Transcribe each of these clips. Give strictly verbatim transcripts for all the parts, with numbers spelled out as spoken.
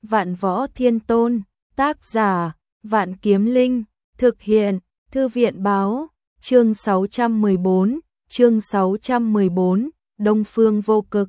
Vạn Võ Thiên Tôn, tác giả, Vạn Kiếm Linh, thực hiện, Thư viện báo, chương sáu trăm mười bốn, chương sáu trăm mười bốn, Đông Phương Vô Cực.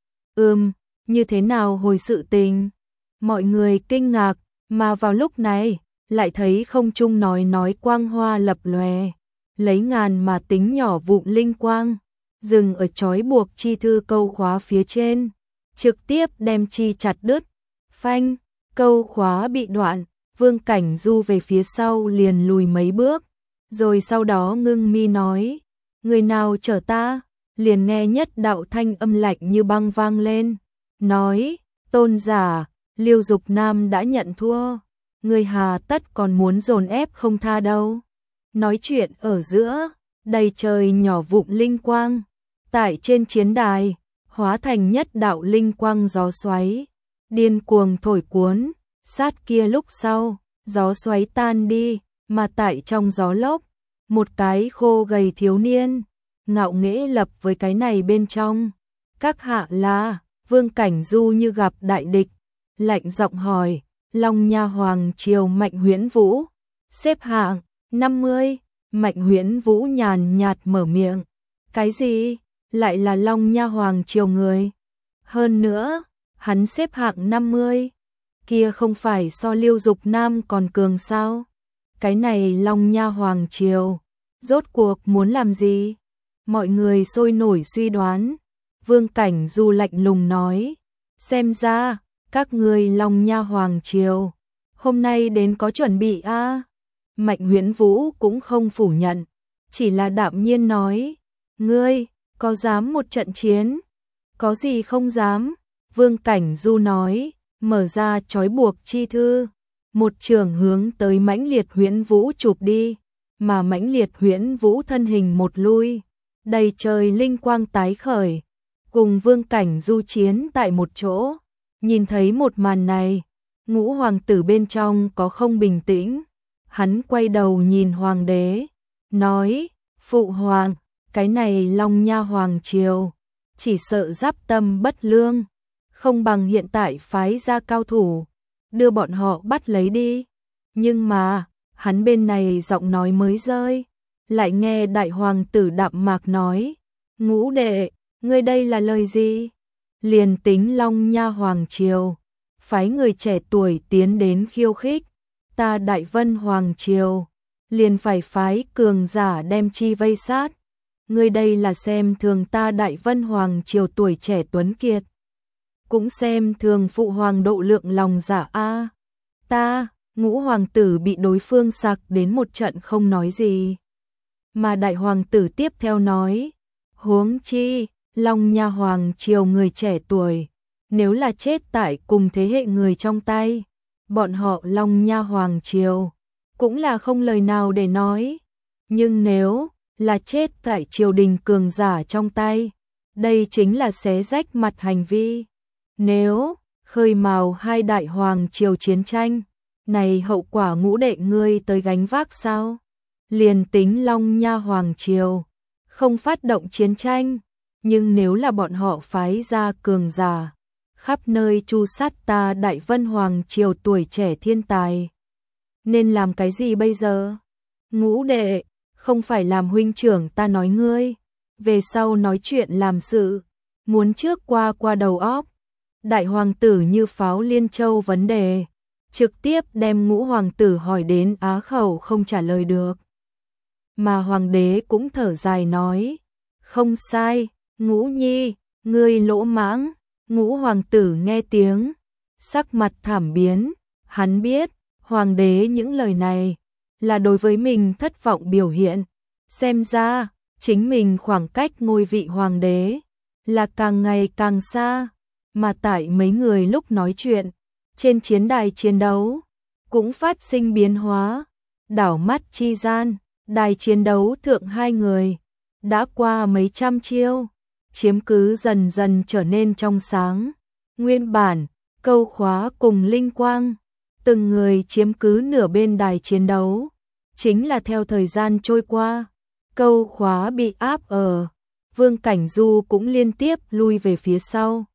Ừm, như thế nào hồi sự tình? Mọi người kinh ngạc, mà vào lúc này, lại thấy không trung nói nói quang hoa lập lòe, lấy ngàn mà tính nhỏ vụn linh quang, dừng ở trói buộc chi thư câu khóa phía trên, trực tiếp đem chi chặt đứt. Phanh, câu khóa bị đoạn, Vương Cảnh Du về phía sau liền lùi mấy bước, rồi sau đó ngưng mi nói, người nào chở ta? Liền nghe nhất đạo thanh âm lạnh như băng vang lên, nói, tôn giả, Liêu Dục Nam đã nhận thua, người hà tất còn muốn dồn ép không tha đâu. Nói chuyện ở giữa, đầy trời nhỏ vụn linh quang, tại trên chiến đài, hóa thành nhất đạo linh quang gió xoáy, điên cuồng thổi cuốn, sát kia lúc sau, gió xoáy tan đi, mà tại trong gió lốc, một cái khô gầy thiếu niên, ngạo nghễ lập với cái này bên trong. Các hạ là, Vương Cảnh Du như gặp đại địch, lạnh giọng hỏi, Long Nha Hoàng Triều Mạnh Huyễn Vũ, xếp hạng năm mươi, Mạnh Huyễn Vũ nhàn nhạt mở miệng, cái gì? Lại là Long Nha Hoàng Triều người? Hơn nữa, hắn xếp hạng năm mươi, kia không phải so Liêu Dục Nam còn cường sao? Cái này Long Nha Hoàng Triều, rốt cuộc muốn làm gì? Mọi người sôi nổi suy đoán. Vương Cảnh Du lạnh lùng nói, xem ra, các ngươi Long Nha Hoàng Triều, hôm nay đến có chuẩn bị a à? Mạnh Huyễn Vũ cũng không phủ nhận, chỉ là đạm nhiên nói, ngươi, có dám một trận chiến? Có gì không dám? Vương Cảnh Du nói, mở ra trói buộc chi thư, một trường hướng tới mãnh liệt Huyễn Vũ chụp đi, mà mãnh liệt Huyễn Vũ thân hình một lui, đầy trời linh quang tái khởi, cùng Vương Cảnh Du chiến tại một chỗ. Nhìn thấy một màn này, Ngũ hoàng tử bên trong có không bình tĩnh, hắn quay đầu nhìn hoàng đế, nói, phụ hoàng, cái này Long Nha Hoàng Triều, chỉ sợ giáp tâm bất lương, không bằng hiện tại phái ra cao thủ, đưa bọn họ bắt lấy đi. Nhưng mà, hắn bên này giọng nói mới rơi, lại nghe đại hoàng tử đạm mạc nói, Ngũ đệ, ngươi đây là lời gì? Liền tính Long Nha Hoàng Triều, phái người trẻ tuổi tiến đến khiêu khích, ta Đại Vân Hoàng Triều, liền phải phái cường giả đem chi vây sát. Ngươi đây là xem thường ta Đại Vân Hoàng Triều tuổi trẻ tuấn kiệt, cũng xem thường phụ hoàng độ lượng lòng giả a. Ta, Ngũ hoàng tử bị đối phương sặc đến một trận không nói gì. Mà đại hoàng tử tiếp theo nói, huống chi, Long Nha Hoàng Triều người trẻ tuổi, nếu là chết tại cùng thế hệ người trong tay, bọn họ Long Nha Hoàng Triều, cũng là không lời nào để nói. Nhưng nếu là chết tại triều đình cường giả trong tay, đây chính là xé rách mặt hành vi. Nếu khơi mào hai đại hoàng triều chiến tranh, này hậu quả Ngũ đệ ngươi tới gánh vác sao? Liền tính Long Nha Hoàng Triều không phát động chiến tranh, nhưng nếu là bọn họ phái ra cường giả, khắp nơi tru sát ta Đại Vân Hoàng Triều tuổi trẻ thiên tài, nên làm cái gì bây giờ? Ngũ đệ, không phải làm huynh trưởng ta nói ngươi, về sau nói chuyện làm sự, muốn trước qua qua đầu óc. Đại hoàng tử như pháo liên châu vấn đề, trực tiếp đem Ngũ hoàng tử hỏi đến á khẩu không trả lời được. Mà hoàng đế cũng thở dài nói, không sai, Ngũ nhi, ngươi lỗ mãng. Ngũ hoàng tử nghe tiếng, sắc mặt thảm biến, hắn biết, hoàng đế những lời này là đối với mình thất vọng biểu hiện, xem ra, chính mình khoảng cách ngôi vị hoàng đế là càng ngày càng xa, mà tại mấy người lúc nói chuyện, trên chiến đài chiến đấu, cũng phát sinh biến hóa, đảo mắt chi gian, đài chiến đấu thượng hai người, đã qua mấy trăm chiêu, chiếm cứ dần dần trở nên trong sáng. Nguyên bản, câu khóa cùng linh quang, từng người chiếm cứ nửa bên đài chiến đấu, chính là theo thời gian trôi qua, câu khóa bị áp ở, Vương Cảnh Du cũng liên tiếp lui về phía sau,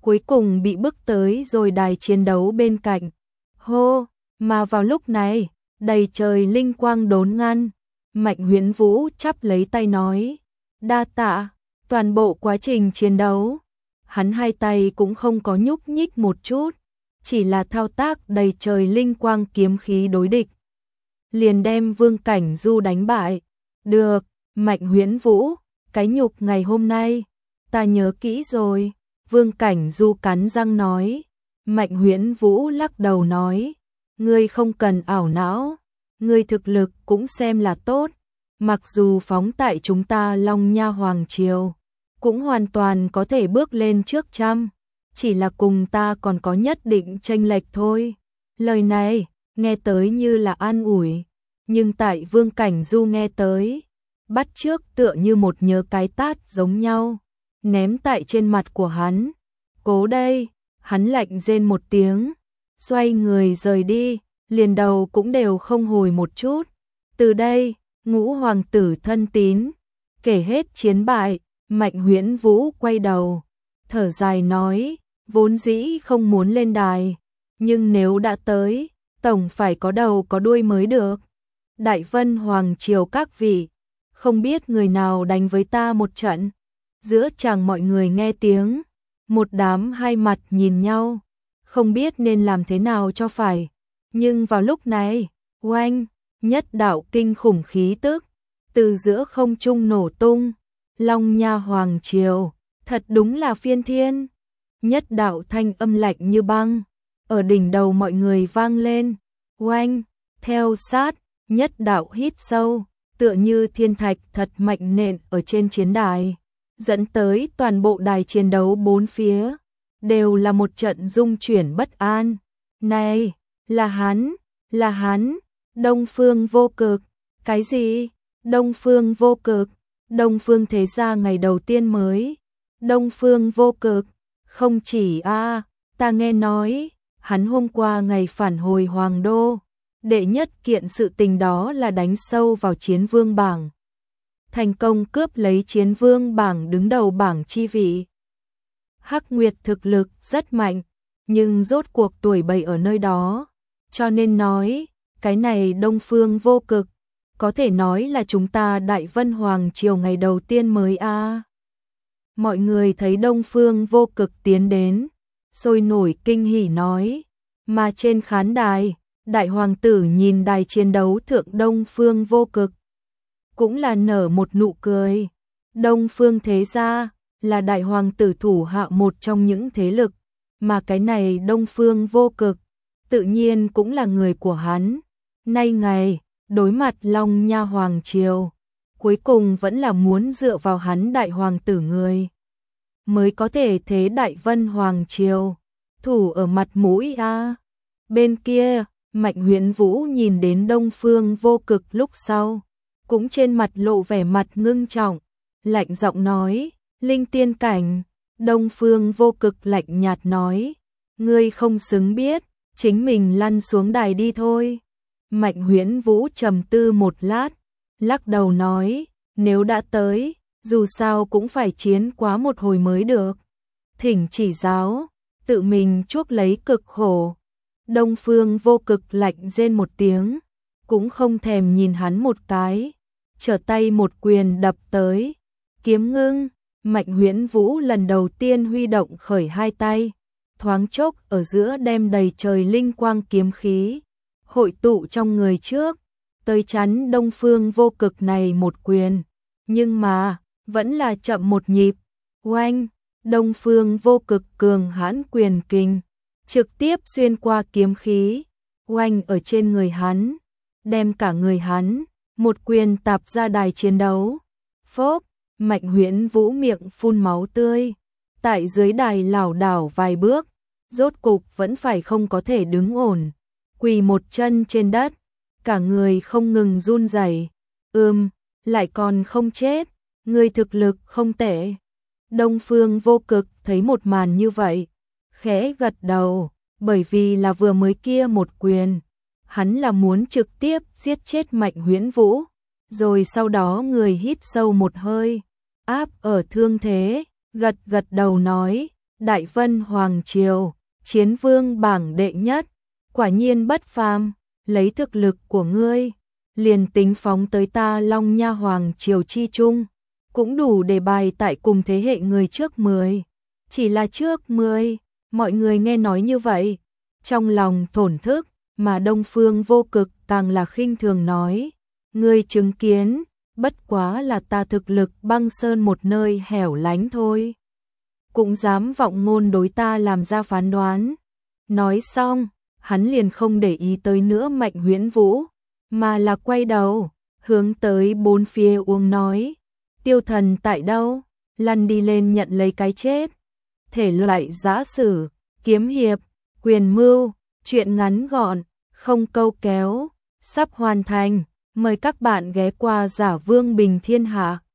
cuối cùng bị bức tới rồi đài chiến đấu bên cạnh. Hô, mà vào lúc này, đầy trời linh quang đốn ngăn. Mạnh Huyễn Vũ chắp lấy tay nói, đa tạ. Toàn bộ quá trình chiến đấu, hắn hai tay cũng không có nhúc nhích một chút, chỉ là thao tác đầy trời linh quang kiếm khí đối địch. Liền đem Vương Cảnh Du đánh bại. Được, Mạnh Huyễn Vũ, cái nhục ngày hôm nay, ta nhớ kỹ rồi. Vương Cảnh Du cắn răng nói. Mạnh Huyễn Vũ lắc đầu nói, ngươi không cần ảo não, ngươi thực lực cũng xem là tốt, mặc dù phóng tại chúng ta Long Nha Hoàng Triều, cũng hoàn toàn có thể bước lên trước trăm, chỉ là cùng ta còn có nhất định chênh lệch thôi. Lời này, nghe tới như là an ủi, nhưng tại Vương Cảnh Du nghe tới, bắt chước tựa như một nhớ cái tát giống nhau, ném tại trên mặt của hắn. Cố đây, hắn lạnh rên một tiếng, xoay người rời đi, liền đầu cũng đều không hồi một chút. Từ đây, Ngũ hoàng tử thân tín, kể hết chiến bại. Mạnh Huyễn Vũ quay đầu, thở dài nói, vốn dĩ không muốn lên đài, nhưng nếu đã tới, tổng phải có đầu có đuôi mới được. Đại Vân Hoàng Triều các vị, không biết người nào đánh với ta một trận. Giữa chàng mọi người nghe tiếng, một đám hai mặt nhìn nhau, không biết nên làm thế nào cho phải. Nhưng vào lúc này, oanh, nhất đạo kinh khủng khí tức, từ giữa không trung nổ tung. Long Nha Hoàng Triều, thật đúng là phiên thiên. Nhất đạo thanh âm lạnh như băng, ở đỉnh đầu mọi người vang lên. Oanh, theo sát, nhất đạo hít sâu, tựa như thiên thạch thật mạnh nện ở trên chiến đài, dẫn tới toàn bộ đài chiến đấu bốn phía, đều là một trận rung chuyển bất an. Này, là hắn, là hắn, Đông Phương Vô Cực. Cái gì? Đông Phương Vô Cực? Đông Phương thế gia ngày đầu tiên mới. Đông Phương Vô Cực, không chỉ a, à, ta nghe nói, hắn hôm qua ngày phản hồi Hoàng Đô, đệ nhất kiện sự tình đó là đánh sâu vào chiến vương bảng. Thành công cướp lấy chiến vương bảng đứng đầu bảng chi vị. Hắc Nguyệt thực lực rất mạnh, nhưng rốt cuộc tuổi bậy ở nơi đó, cho nên nói, cái này Đông Phương Vô Cực, có thể nói là chúng ta Đại Vân Hoàng Triều ngày đầu tiên mới a. À. Mọi người thấy Đông Phương Vô Cực tiến đến, sôi nổi kinh hỉ nói, mà trên khán đài, đại hoàng tử nhìn đài chiến đấu thượng Đông Phương Vô Cực, cũng là nở một nụ cười. Đông Phương thế gia là đại hoàng tử thủ hạ một trong những thế lực, mà cái này Đông Phương Vô Cực, tự nhiên cũng là người của hắn. Nay ngày, đối mặt Long Nha Hoàng Triều, cuối cùng vẫn là muốn dựa vào hắn đại hoàng tử người, mới có thể thế Đại Vân Hoàng Triều, thủ ở mặt mũi a. À. Bên kia, Mạnh Huyễn Vũ nhìn đến Đông Phương Vô Cực lúc sau, cũng trên mặt lộ vẻ mặt ngưng trọng, lạnh giọng nói, linh tiên cảnh. Đông Phương Vô Cực lạnh nhạt nói, ngươi không xứng biết, chính mình lăn xuống đài đi thôi. Mạnh Huyễn Vũ trầm tư một lát, lắc đầu nói, nếu đã tới, dù sao cũng phải chiến quá một hồi mới được. Thỉnh chỉ giáo, tự mình chuốc lấy cực khổ. Đông Phương Vô Cực lạnh rên một tiếng, cũng không thèm nhìn hắn một cái, trở tay một quyền đập tới. Kiếm ngưng, Mạnh Huyễn Vũ lần đầu tiên huy động khởi hai tay, thoáng chốc ở giữa đem đầy trời linh quang kiếm khí hội tụ trong người trước, tới chắn Đông Phương Vô Cực này một quyền, nhưng mà vẫn là chậm một nhịp. Oanh, Đông Phương Vô Cực cường hãn quyền kình trực tiếp xuyên qua kiếm khí, oanh ở trên người hắn, đem cả người hắn một quyền tạp ra đài chiến đấu. Phốp, Mạnh Huyễn Vũ miệng phun máu tươi, tại dưới đài lảo đảo vài bước, rốt cục vẫn phải không có thể đứng ổn, quỳ một chân trên đất, cả người không ngừng run rẩy. Ừm, lại còn không chết, người thực lực không tệ. Đông Phương Vô Cực thấy một màn như vậy, khẽ gật đầu, bởi vì là vừa mới kia một quyền, hắn là muốn trực tiếp giết chết Mạnh Huyễn Vũ, rồi sau đó người hít sâu một hơi, áp ở thương thế, gật gật đầu nói, Đại Vân Hoàng Triều, chiến vương bảng đệ nhất, quả nhiên bất phàm, lấy thực lực của ngươi, liền tính phóng tới ta Long Nha Hoàng Triều chi chung, cũng đủ để bài tại cùng thế hệ người trước mười. Chỉ là trước mười, mọi người nghe nói như vậy, trong lòng thổn thức, mà Đông Phương Vô Cực càng là khinh thường nói, ngươi chứng kiến, bất quá là ta thực lực băng sơn một nơi hẻo lánh thôi. Cũng dám vọng ngôn đối ta làm ra phán đoán. Nói xong, hắn liền không để ý tới nữa Mạnh Huyễn Vũ, mà là quay đầu, hướng tới bốn phía uống nói, tiêu thần tại đâu, lăn đi lên nhận lấy cái chết. Thể loại giã sử, kiếm hiệp, quyền mưu, truyện ngắn gọn, không câu kéo, sắp hoàn thành, mời các bạn ghé qua Giả Vương Bình Thiên Hạ.